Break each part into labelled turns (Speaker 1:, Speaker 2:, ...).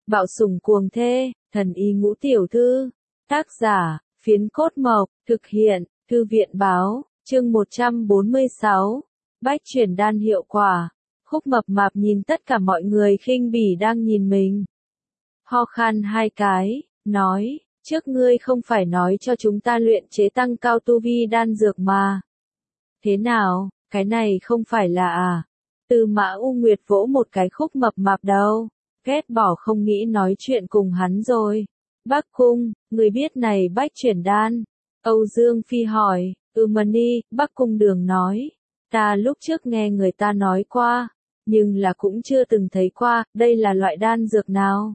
Speaker 1: Bạo sủng cuồng thê, thần y ngũ tiểu thư. Tác giả, Phiến Cốt Mộc, thực hiện, Thư viện báo, chương 146. Bách chuyển đan hiệu quả. Khúc Mập Mạp nhìn tất cả mọi người khinh bỉ đang nhìn mình. Ho khan hai cái, nói, trước ngươi không phải nói cho chúng ta luyện chế tăng cao tu vi đan dược mà. Thế nào, cái này không phải là à? Tư Mã U Nguyệt vỗ một cái Khúc Mập Mạp đầu, ghét bỏ không nghĩ nói chuyện cùng hắn rồi. Bắc Cung, người biết này bách chuyển đan. Âu Dương Phi hỏi, Mani, Bắc Cung Đường nói. Ta lúc trước nghe người ta nói qua, nhưng là cũng chưa từng thấy qua, đây là loại đan dược nào?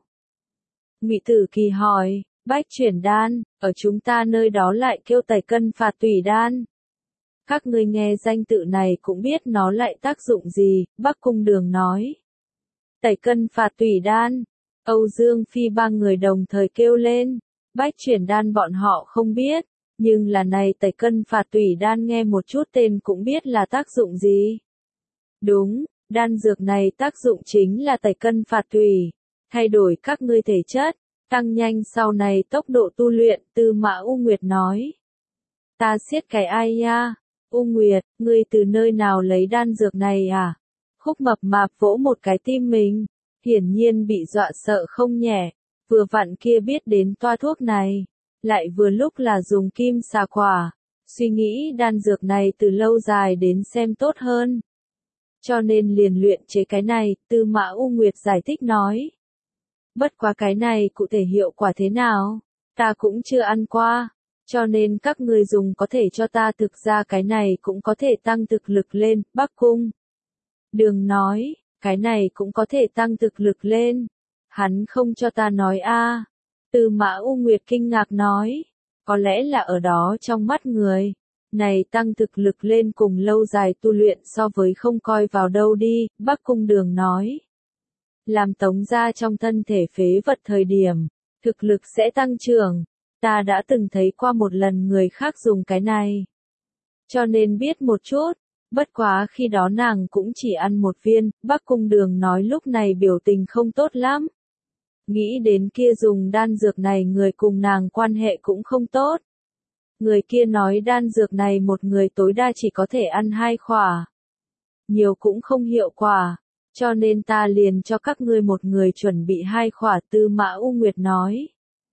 Speaker 1: Ngụy Tử Kỳ hỏi, bách chuyển đan, ở chúng ta nơi đó lại kêu tẩy cân phạt tủy đan. Các ngươi nghe danh tự này cũng biết nó lại tác dụng gì, Bắc Cung Đường nói. Tẩy cân phạt tủy đan. Âu Dương Phi ba người đồng thời kêu lên. Bách chuyển đan bọn họ không biết, nhưng là này tẩy cân phạt tủy đan nghe một chút tên cũng biết là tác dụng gì. Đúng, đan dược này tác dụng chính là tẩy cân phạt tủy, thay đổi các ngươi thể chất, tăng nhanh sau này tốc độ tu luyện, Tư Mã U Nguyệt nói. Ta siết cái ai nha? U Nguyệt, ngươi từ nơi nào lấy đan dược này à? Khúc Mập Mạp vỗ một cái tim mình, hiển nhiên bị dọa sợ không nhẹ, vừa vặn kia biết đến toa thuốc này, lại vừa lúc là dùng kim xà quả, suy nghĩ đan dược này từ lâu dài đến xem tốt hơn. Cho nên liền luyện chế cái này, Tư Mã U Nguyệt giải thích nói. Bất quá cái này cụ thể hiệu quả thế nào, ta cũng chưa ăn qua, cho nên các người dùng có thể cho ta thực ra cái này cũng có thể tăng thực lực lên, Bắc Cung Đường nói, cái này cũng có thể tăng thực lực lên. Hắn không cho ta nói a. Tư Mã U Nguyệt kinh ngạc nói, có lẽ là ở đó trong mắt người, này tăng thực lực lên cùng lâu dài tu luyện so với không coi vào đâu đi, Bắc Cung Đường nói. Làm Tống gia trong thân thể phế vật thời điểm, thực lực sẽ tăng trưởng, ta đã từng thấy qua một lần người khác dùng cái này. Cho nên biết một chút, bất quá khi đó nàng cũng chỉ ăn một viên, Bắc Cung Đường nói lúc này biểu tình không tốt lắm. Nghĩ đến kia dùng đan dược này người cùng nàng quan hệ cũng không tốt. Người kia nói đan dược này một người tối đa chỉ có thể ăn 2 khỏa. Nhiều cũng không hiệu quả, cho nên ta liền cho các ngươi một người chuẩn bị 2 khỏa, Tư Mã U Nguyệt nói.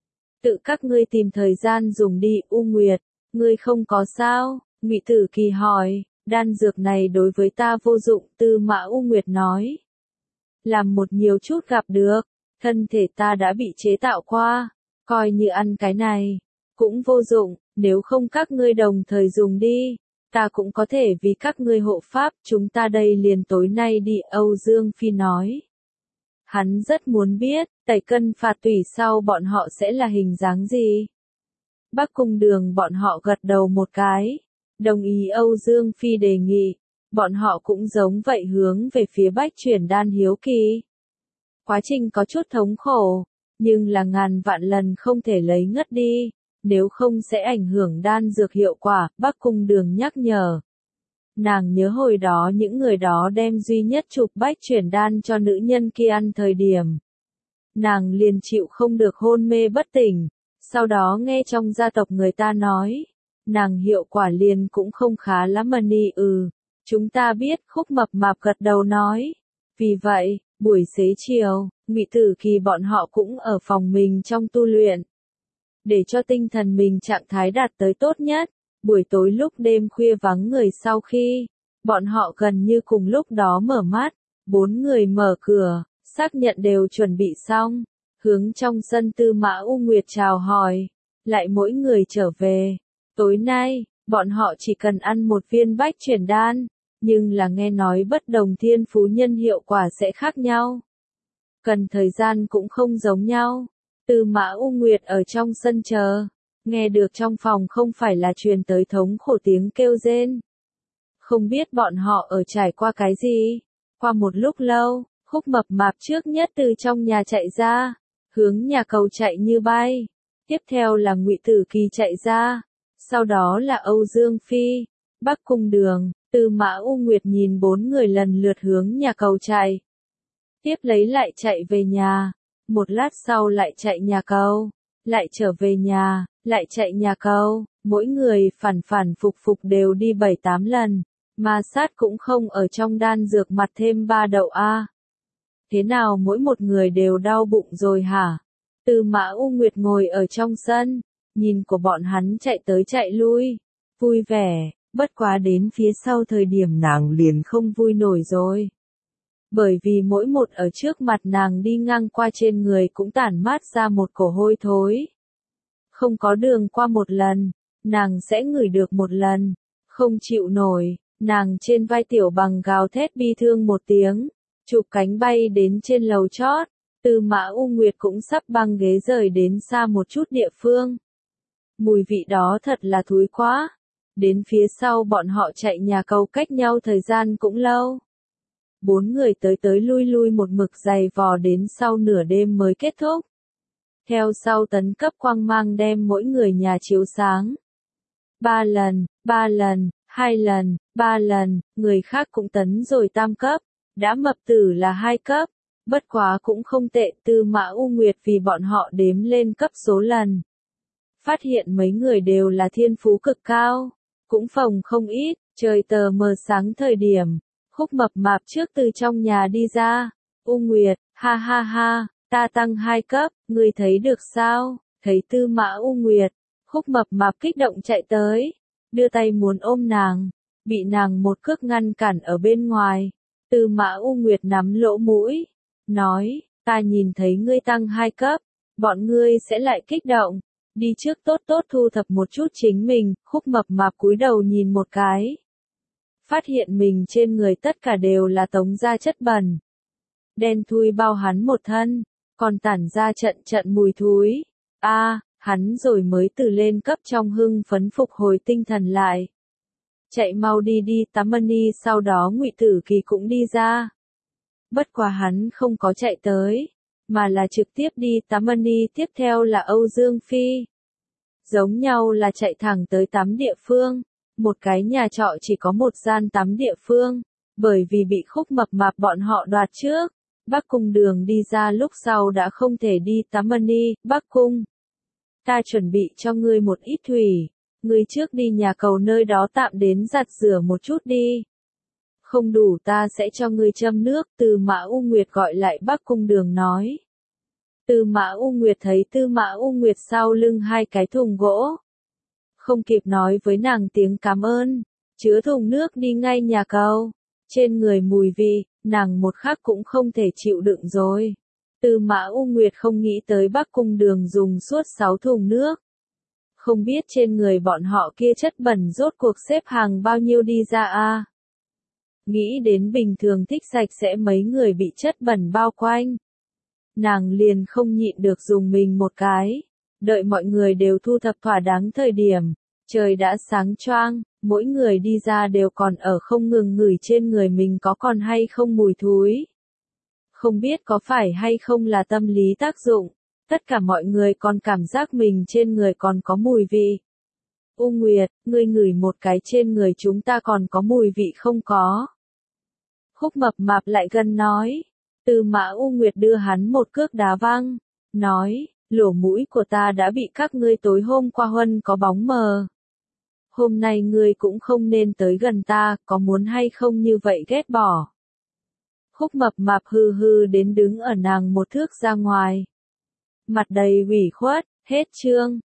Speaker 1: Tự các ngươi tìm thời gian dùng đi, U Nguyệt, ngươi không có sao? Ngụy Tử Kỳ hỏi, đan dược này đối với ta vô dụng, Tư Mã U Nguyệt nói. Làm một nhiều chút gặp được, thân thể ta đã bị chế tạo qua, coi như ăn cái này, cũng vô dụng, nếu không các ngươi đồng thời dùng đi, ta cũng có thể vì các ngươi hộ pháp, chúng ta đây liền tối nay đi, Âu Dương Phi nói. Hắn rất muốn biết, tẩy cân phạt tủy sau bọn họ sẽ là hình dáng gì. Bắc Cung Đường bọn họ gật đầu một cái, đồng ý Âu Dương Phi đề nghị, bọn họ cũng giống vậy hướng về phía bách chuyển đan hiếu kỳ. Quá trình có chút thống khổ, nhưng là ngàn vạn lần không thể lấy ngất đi, nếu không sẽ ảnh hưởng đan dược hiệu quả, Bắc Cung Đường nhắc nhở. Nàng nhớ hồi đó những người đó đem duy nhất chụp bách chuyển đan cho nữ nhân kia ăn thời điểm. Nàng liền chịu không được hôn mê bất tỉnh, sau đó nghe trong gia tộc người ta nói, nàng hiệu quả liền cũng không khá lắm Mani. Chúng ta biết, Khúc Mập Mạp gật đầu nói. Vì vậy, buổi xế chiều, Ngụy Tử Kỳ bọn họ cũng ở phòng mình trong tu luyện. Để cho tinh thần mình trạng thái đạt tới tốt nhất, buổi tối lúc đêm khuya vắng người sau khi, bọn họ gần như cùng lúc đó mở mắt, 4 người mở cửa, xác nhận đều chuẩn bị xong, hướng trong sân Tư Mã U Nguyệt chào hỏi, lại mỗi người trở về. Tối nay, bọn họ chỉ cần ăn một viên bách chuyển đan, nhưng là nghe nói bất đồng thiên phú nhân hiệu quả sẽ khác nhau. Cần thời gian cũng không giống nhau. Tư Mã U Nguyệt ở trong sân chờ, nghe được trong phòng không phải là truyền tới thống khổ tiếng kêu rên. Không biết bọn họ ở trải qua cái gì. Qua một lúc lâu, Khúc Mập Mạp trước nhất từ trong nhà chạy ra, hướng nhà cầu chạy như bay. Tiếp theo là Ngụy Tử Kỳ chạy ra, sau đó là Âu Dương Phi, Bắc Cung Đường, Tư Mã U Nguyệt nhìn 4 người lần lượt hướng nhà cầu chạy. Tiếp lấy lại chạy về nhà. một lát sau lại chạy nhà cầu, lại trở về nhà, lại chạy nhà cầu, mỗi người phản phản phục phục đều đi 7-8 lần, ma sát cũng không ở trong đan dược mặt thêm 3 đậu a. Thế nào mỗi một người đều đau bụng rồi hả? Tư Mã U Nguyệt ngồi ở trong sân, nhìn của bọn hắn chạy tới chạy lui, vui vẻ, bất quá đến phía sau thời điểm nàng liền không vui nổi rồi. Bởi vì mỗi một ở trước mặt nàng đi ngang qua trên người cũng tản mát ra một cổ hôi thối. Không có đường qua một lần, nàng sẽ ngửi được một lần, không chịu nổi, nàng trên vai Tiểu Bằng gào thét bi thương một tiếng, chụp cánh bay đến trên lầu chót, Tư Mã U Nguyệt cũng sắp băng ghế rời đến xa một chút địa phương. Mùi vị đó thật là thúi quá. Đến phía sau bọn họ chạy nhà cầu cách nhau thời gian cũng lâu. 4 người tới tới lui lui một mực dày vò đến sau nửa đêm mới kết thúc. Theo sau tấn cấp quang mang đem mỗi người nhà chiếu sáng. 3 lần, 2 lần, 3 lần, người khác cũng tấn rồi tam cấp, đã mập tử là 2 cấp, bất quá cũng không tệ. Tư Mã U Nguyệt vì bọn họ đếm lên cấp số lần. Phát hiện mấy người đều là thiên phú cực cao, cũng phòng không ít, trời tờ mờ sáng thời điểm, Khúc Mập Mạp trước từ trong nhà đi ra, U Nguyệt, ha ha ha, ta tăng 2 cấp, ngươi thấy được sao? Thấy Tư Mã U Nguyệt, Khúc Mập Mạp kích động chạy tới, đưa tay muốn ôm nàng, bị nàng một cước ngăn cản ở bên ngoài. Tư Mã U Nguyệt nắm lỗ mũi, nói, ta nhìn thấy ngươi tăng 2 cấp, bọn ngươi sẽ lại kích động. Đi trước tốt tốt thu thập một chút chính mình. Khúc Mập Mạp cúi đầu nhìn một cái. Phát hiện mình trên người tất cả đều là tống ra chất bẩn. Đen thui bao hắn một thân, còn tản ra trận trận mùi thúi. Hắn rồi mới từ lên cấp trong hưng phấn phục hồi tinh thần lại. Chạy mau đi đi. Tamani sau đó Ngụy Tử Kỳ cũng đi ra. Bất quá hắn không có chạy tới, mà là trực tiếp đi. Tamani tiếp theo là Âu Dương Phi. Giống nhau là chạy thẳng tới tắm địa phương. Một cái nhà trọ chỉ có một gian tắm địa phương, bởi vì bị Khúc Mập Mạp bọn họ đoạt trước. Bắc Cung Đường đi ra lúc sau đã không thể đi. Tamani, Bắc Cung, ta chuẩn bị cho ngươi một ít thủy, ngươi trước đi nhà cầu nơi đó tạm đến giặt rửa một chút đi. Không đủ ta sẽ cho ngươi châm nước. Tư Mã U Nguyệt gọi lại Bắc Cung Đường nói. Tư Mã U Nguyệt thấy Tư Mã U Nguyệt sau lưng 2 cái thùng gỗ. Không kịp nói với nàng tiếng cảm ơn, chứa thùng nước đi ngay nhà cầu. Trên người mùi vị, nàng một khắc cũng không thể chịu đựng rồi. Tư Mã U Nguyệt không nghĩ tới Bắc Cung Đường dùng suốt 6 thùng nước. Không biết trên người bọn họ kia chất bẩn rốt cuộc xếp hàng bao nhiêu đi ra a. Nghĩ đến bình thường thích sạch sẽ mấy người bị chất bẩn bao quanh. Nàng liền không nhịn được dùng mình một cái. Đợi mọi người đều thu thập thỏa đáng thời điểm, trời đã sáng choang, mỗi người đi ra đều còn ở không ngừng ngửi trên người mình có còn hay không mùi thúi. Không biết có phải hay không là tâm lý tác dụng, tất cả mọi người còn cảm giác mình trên người còn có mùi vị. U Nguyệt, ngươi ngửi một cái trên người chúng ta còn có mùi vị không có? Khúc Mập Mạp lại gần nói. Tư Mã U Nguyệt đưa hắn một cước đá văng, nói, lỗ mũi của ta đã bị các ngươi tối hôm qua huân có bóng mờ. Hôm nay ngươi cũng không nên tới gần ta, có muốn hay không như vậy ghét bỏ. Khúc Mập Mạp hừ hừ đến đứng ở nàng một thước ra ngoài. Mặt đầy ủy khuất, hết chương.